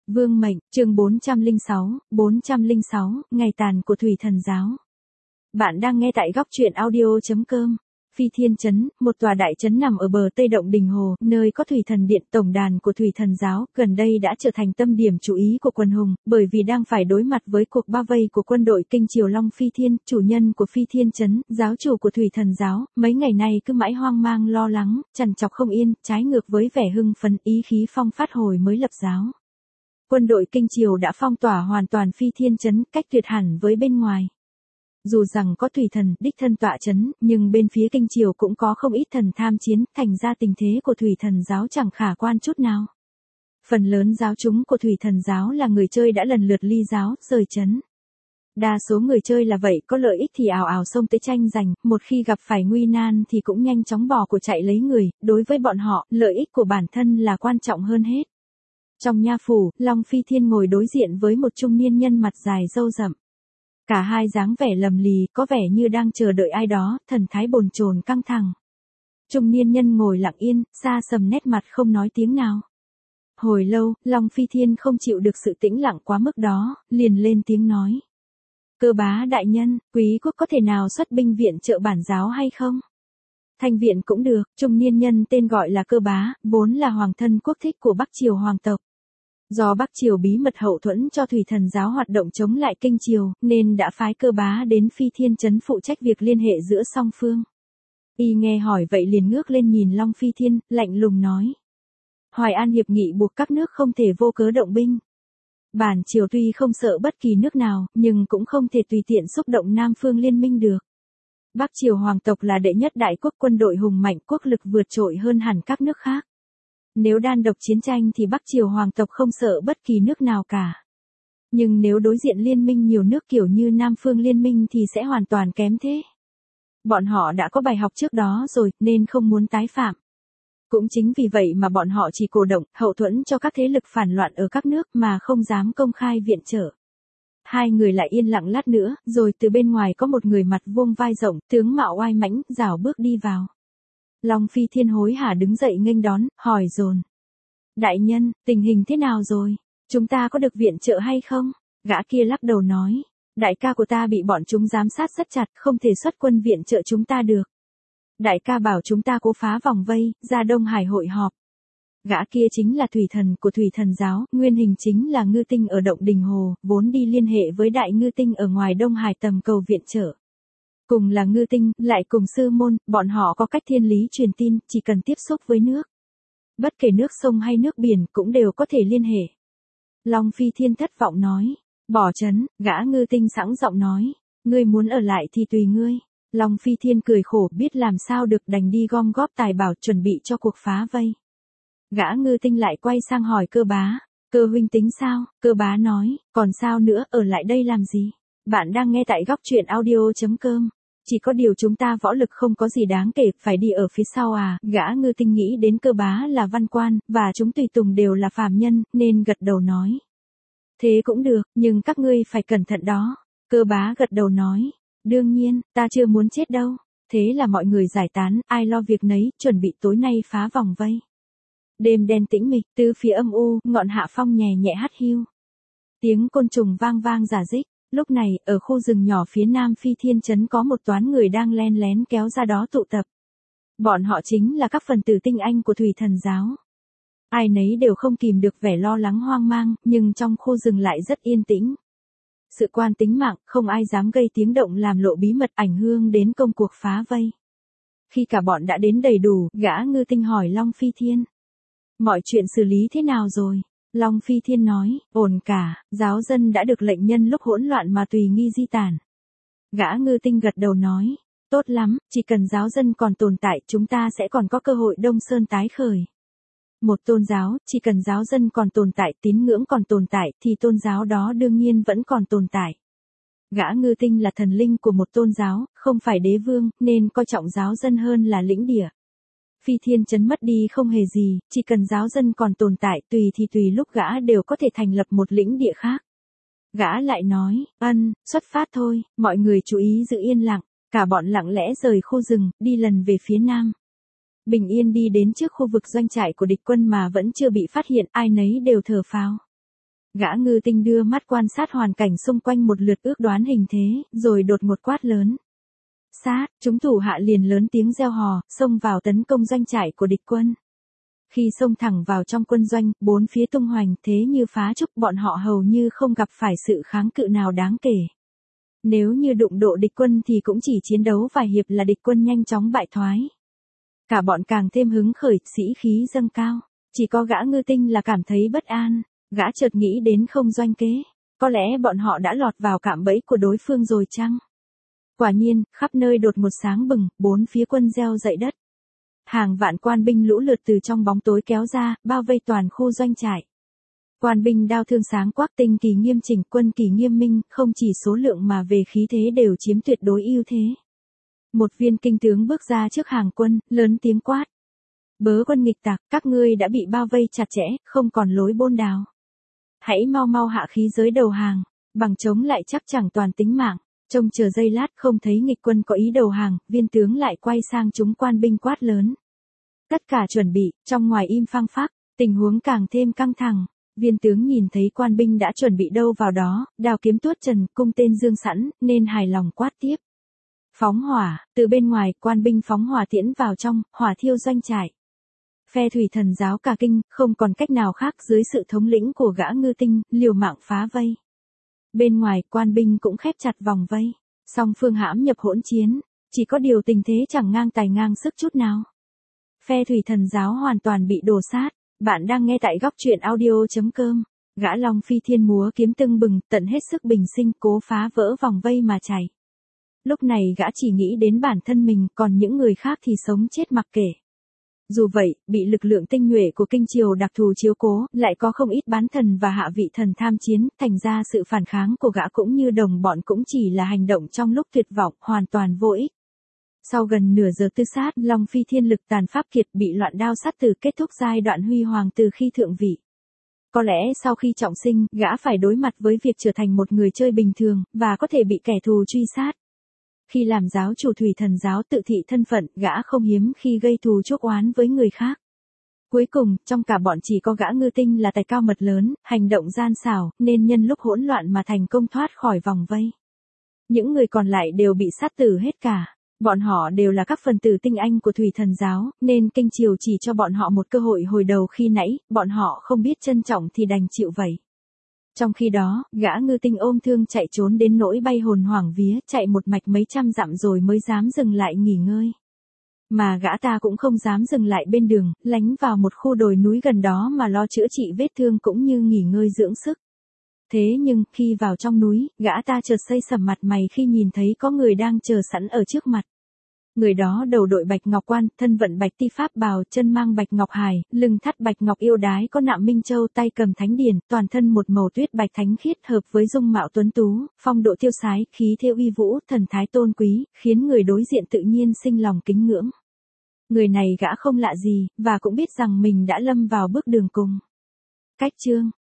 Vương mệnh, chương 406, ngày tàn của Thủy Thần giáo. Bạn đang nghe tại góc truyện audio.com. Phi Thiên Trấn, một tòa đại trấn nằm ở bờ Tây Động Đình Hồ, nơi có Thủy Thần Điện, tổng đàn của Thủy Thần giáo, gần đây đã trở thành tâm điểm chú ý của quần hùng, bởi vì đang phải đối mặt với cuộc bao vây của quân đội Kinh Triều Long Phi Thiên, chủ nhân của Phi Thiên Trấn, giáo chủ của Thủy Thần giáo, mấy ngày nay cứ mãi hoang mang lo lắng, trằn trọc không yên, trái ngược với vẻ hưng phấn ý khí phong phát hồi mới lập giáo. Quân đội Kinh Triều đã phong tỏa hoàn toàn Phi Thiên Trấn, cách tuyệt hẳn với bên ngoài. Dù rằng có Thủy Thần đích thân tọa trấn, nhưng bên phía Kinh Triều cũng có không ít thần tham chiến, thành ra tình thế của Thủy Thần giáo chẳng khả quan chút nào. Phần lớn giáo chúng của Thủy Thần giáo là người chơi đã lần lượt ly giáo, rời trấn. Đa số người chơi là vậy, có lợi ích thì ào ào xông tới tranh giành, một khi gặp phải nguy nan thì cũng nhanh chóng bỏ của chạy lấy người, đối với bọn họ, lợi ích của bản thân là quan trọng hơn hết. Trong nha phủ, Long Phi Thiên ngồi đối diện với một trung niên nhân mặt dài râu rậm. Cả hai dáng vẻ lầm lì, có vẻ như đang chờ đợi ai đó, thần thái bồn chồn căng thẳng. Trung niên nhân ngồi lặng yên, xa sầm nét mặt không nói tiếng nào. Hồi lâu, Long Phi Thiên không chịu được sự tĩnh lặng quá mức đó, liền lên tiếng nói. Cơ bá đại nhân, quý quốc có thể nào xuất binh viện trợ bản giáo hay không? Thanh viện cũng được, trung niên nhân tên gọi là Cơ bá, vốn là hoàng thân quốc thích của Bắc Triều hoàng tộc. Do Bắc Triều bí mật hậu thuẫn cho Thủy Thần giáo hoạt động chống lại Kinh Triều, nên đã phái Cơ bá đến Phi Thiên Trấn phụ trách việc liên hệ giữa song phương. Y nghe hỏi vậy liền ngước lên nhìn Long Phi Thiên, lạnh lùng nói. Hoài An hiệp nghị buộc các nước không thể vô cớ động binh. Bản Triều tuy không sợ bất kỳ nước nào, nhưng cũng không thể tùy tiện xúc động Nam phương liên minh được. Bắc Triều hoàng tộc là đệ nhất đại quốc, quân đội hùng mạnh, quốc lực vượt trội hơn hẳn các nước khác. Nếu đơn độc chiến tranh thì Bắc Triều hoàng tộc không sợ bất kỳ nước nào cả. Nhưng nếu đối diện liên minh nhiều nước kiểu như Nam phương liên minh thì sẽ hoàn toàn kém thế. Bọn họ đã có bài học trước đó rồi, nên không muốn tái phạm. Cũng chính vì vậy mà bọn họ chỉ cổ động, hậu thuẫn cho các thế lực phản loạn ở các nước mà không dám công khai viện trợ. Hai người lại yên lặng lát nữa, rồi từ bên ngoài có một người mặt vuông vai rộng, tướng mạo oai mãnh, rảo bước đi vào. Long Phi Thiên hối hả đứng dậy nghênh đón, hỏi dồn. Đại nhân, tình hình thế nào rồi? Chúng ta có được viện trợ hay không? Gã kia lắc đầu nói. Đại ca của ta bị bọn chúng giám sát rất chặt, không thể xuất quân viện trợ chúng ta được. Đại ca bảo chúng ta cố phá vòng vây, ra Đông Hải hội họp. Gã kia chính là Thủy Thần của Thủy Thần giáo, nguyên hình chính là Ngư Tinh ở Động Đình Hồ, vốn đi liên hệ với Đại Ngư Tinh ở ngoài Đông Hải tầm cầu viện trợ. Cùng là Ngư Tinh, lại cùng sư môn, bọn họ có cách thiên lý truyền tin, chỉ cần tiếp xúc với nước. Bất kể nước sông hay nước biển cũng đều có thể liên hệ. Long Phi Thiên thất vọng nói. Bỏ trấn, gã Ngư Tinh sẵn giọng nói. Ngươi muốn ở lại thì tùy ngươi. Long Phi Thiên cười khổ biết làm sao được đành đi gom góp tài bảo chuẩn bị cho cuộc phá vây. Gã Ngư Tinh lại quay sang hỏi Cơ bá. Cơ huynh tính sao? Cơ bá nói. Còn sao nữa, ở lại đây làm gì? Bạn đang nghe tại góc truyện audio.com. Chỉ có điều chúng ta võ lực không có gì đáng kể, phải đi ở phía sau à? Gã Ngư Tinh nghĩ đến Cơ bá là văn quan, và chúng tùy tùng đều là phàm nhân, nên gật đầu nói. Thế cũng được, nhưng các ngươi phải cẩn thận đó. Cơ bá gật đầu nói. Đương nhiên, ta chưa muốn chết đâu. Thế là mọi người giải tán, ai lo việc nấy, chuẩn bị tối nay phá vòng vây. Đêm đen tĩnh mịch, từ phía âm u, ngọn hạ phong nhẹ nhẹ hắt hiu. Tiếng côn trùng vang vang rả rích. Lúc này, ở khu rừng nhỏ phía nam Phi Thiên Trấn có một toán người đang len lén kéo ra đó tụ tập. Bọn họ chính là các phần tử tinh anh của Thủy Thần giáo. Ai nấy đều không kìm được vẻ lo lắng hoang mang, nhưng trong khu rừng lại rất yên tĩnh. Sự quan tính mạng, không ai dám gây tiếng động làm lộ bí mật ảnh hưởng đến công cuộc phá vây. Khi cả bọn đã đến đầy đủ, gã Ngư Tinh hỏi Long Phi Thiên. Mọi chuyện xử lý thế nào rồi? Long Phi Thiên nói, ổn cả, giáo dân đã được lệnh nhân lúc hỗn loạn mà tùy nghi di tản. Gã Ngư Tinh gật đầu nói, tốt lắm, chỉ cần giáo dân còn tồn tại chúng ta sẽ còn có cơ hội Đông Sơn tái khởi. Một tôn giáo, chỉ cần giáo dân còn tồn tại, tín ngưỡng còn tồn tại, thì tôn giáo đó đương nhiên vẫn còn tồn tại. Gã Ngư Tinh là thần linh của một tôn giáo, không phải đế vương, nên coi trọng giáo dân hơn là lĩnh địa. Phi Thiên Trấn mất đi không hề gì, chỉ cần giáo dân còn tồn tại, tùy thì tùy lúc gã đều có thể thành lập một lĩnh địa khác. Gã lại nói, xuất phát thôi, mọi người chú ý giữ yên lặng, cả bọn lặng lẽ rời khu rừng, đi lần về phía nam. Bình yên đi đến trước khu vực doanh trại của địch quân mà vẫn chưa bị phát hiện, ai nấy đều thở phào. Gã ngư tinh đưa mắt quan sát hoàn cảnh xung quanh một lượt ước đoán hình thế, rồi đột một quát lớn. Sát, chúng thủ hạ liền lớn tiếng reo hò, xông vào tấn công doanh trại của địch quân. Khi xông thẳng vào trong quân doanh, bốn phía tung hoành thế như phá trúc, bọn họ hầu như không gặp phải sự kháng cự nào đáng kể. Nếu như đụng độ địch quân thì cũng chỉ chiến đấu vài hiệp là địch quân nhanh chóng bại thoái. Cả bọn càng thêm hứng khởi, sĩ khí dâng cao. Chỉ có gã ngư tinh là cảm thấy bất an, gã chợt nghĩ đến không doanh kế. Có lẽ bọn họ đã lọt vào cạm bẫy của đối phương rồi chăng? Quả nhiên, khắp nơi đột một sáng bừng, bốn phía quân reo dậy đất. Hàng vạn quan binh lũ lượt từ trong bóng tối kéo ra, bao vây toàn khu doanh trại. Quan binh đao thương sáng quắc, tinh kỳ nghiêm chỉnh, quân kỳ nghiêm minh, không chỉ số lượng mà về khí thế đều chiếm tuyệt đối ưu thế. Một viên kinh tướng bước ra trước hàng quân, lớn tiếng quát. Bớ quân nghịch tặc, các ngươi đã bị bao vây chặt chẽ, không còn lối bôn đào. Hãy mau mau hạ khí giới đầu hàng, bằng chống lại chắc chẳng toàn tính mạng. Trông chờ giây lát không thấy nghịch quân có ý đầu hàng, viên tướng lại quay sang chúng quan binh quát lớn. Tất cả chuẩn bị, trong ngoài im phăng phắc, tình huống càng thêm căng thẳng. Viên tướng nhìn thấy quan binh đã chuẩn bị đâu vào đó, đao kiếm tuốt trần, cung tên dương sẵn, nên hài lòng quát tiếp. Phóng hỏa, từ bên ngoài, quan binh phóng hỏa tiễn vào trong, hỏa thiêu doanh trại. Phe thủy thần giáo cả kinh, không còn cách nào khác dưới sự thống lĩnh của gã ngư tinh, liều mạng phá vây. Bên ngoài, quan binh cũng khép chặt vòng vây. Song phương hãm nhập hỗn chiến, chỉ có điều tình thế chẳng ngang tài ngang sức chút nào. Phe thủy thần giáo hoàn toàn bị đổ sát. Bạn đang nghe tại góc truyện audio.com. Gã Long Phi Thiên múa kiếm tưng bừng, tận hết sức bình sinh, cố phá vỡ vòng vây mà chạy. Lúc này gã chỉ nghĩ đến bản thân mình, còn những người khác thì sống chết mặc kệ. Dù vậy, bị lực lượng tinh nhuệ của kinh triều đặc thù chiếu cố, lại có không ít bán thần và hạ vị thần tham chiến, thành ra sự phản kháng của gã cũng như đồng bọn cũng chỉ là hành động trong lúc tuyệt vọng, hoàn toàn vô ích. Sau gần nửa giờ tư sát, Long Phi Thiên lực tàn pháp kiệt, bị loạn đao sát tử, kết thúc giai đoạn huy hoàng từ khi thượng vị. Có lẽ sau khi trọng sinh, gã phải đối mặt với việc trở thành một người chơi bình thường, và có thể bị kẻ thù truy sát. Khi làm giáo chủ thủy thần giáo tự thị thân phận, gã không hiếm khi gây thù chuốc oán với người khác. Cuối cùng, trong cả bọn chỉ có gã ngư tinh là tài cao mật lớn, hành động gian xảo, nên nhân lúc hỗn loạn mà thành công thoát khỏi vòng vây. Những người còn lại đều bị sát tử hết cả. Bọn họ đều là các phần tử tinh anh của thủy thần giáo, nên kinh triều chỉ cho bọn họ một cơ hội hồi đầu khi nãy, bọn họ không biết trân trọng thì đành chịu vậy. Trong khi đó, gã ngư tinh ôm thương chạy trốn đến nỗi bay hồn hoảng vía, chạy một mạch mấy trăm dặm rồi mới dám dừng lại nghỉ ngơi. Mà gã ta cũng không dám dừng lại bên đường, lánh vào một khu đồi núi gần đó mà lo chữa trị vết thương cũng như nghỉ ngơi dưỡng sức. Thế nhưng, khi vào trong núi, gã ta chợt xây sầm mặt mày khi nhìn thấy có người đang chờ sẵn ở trước mặt. Người đó đầu đội bạch ngọc quan, thân vận bạch ti pháp bào, chân mang bạch ngọc hài, lưng thắt bạch ngọc yêu đái có nạm minh châu, tay cầm thánh điển, toàn thân một màu tuyết bạch thánh khiết, hợp với dung mạo tuấn tú, phong độ tiêu sái, khí thế uy vũ, thần thái tôn quý, khiến người đối diện tự nhiên sinh lòng kính ngưỡng. Người này gã không lạ gì, và cũng biết rằng mình đã lâm vào bước đường cùng. Cách chương